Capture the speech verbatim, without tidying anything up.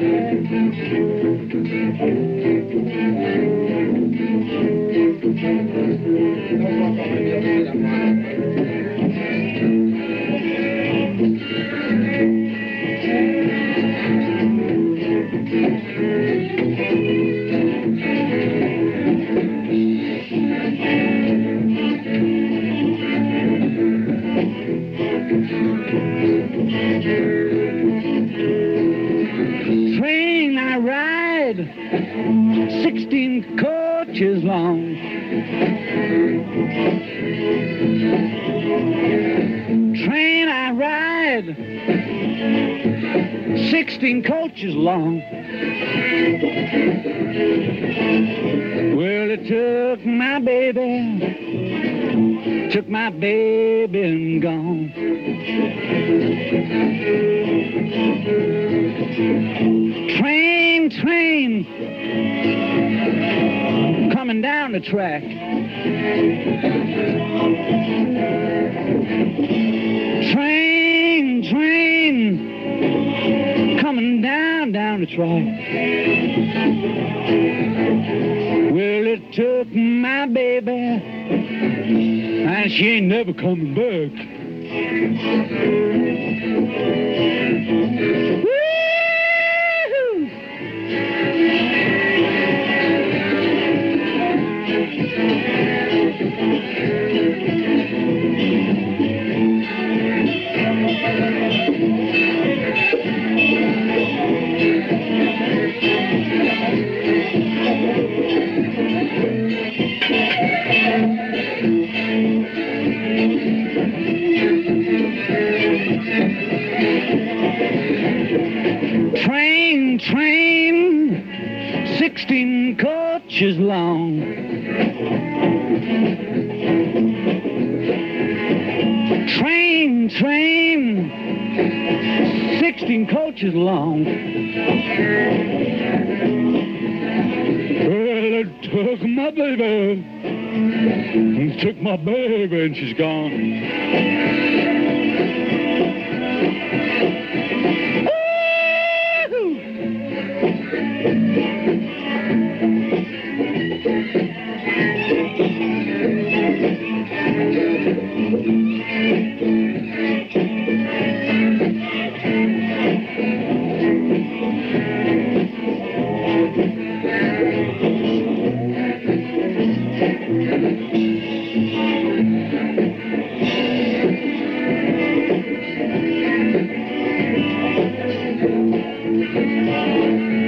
Train I ride, sixteen coaches long. Train I ride, sixteen coaches long. Well, it took my baby, took my baby and gone. Train, train, coming down the track. Train, train, coming down, down the track. Well, it took my baby, and she ain't never coming back. Woo-hoo! Train, train, sixteen coaches long. Train, train, sixteen coaches long. Well, it took my baby, it took my baby, and she's gone. Thank you.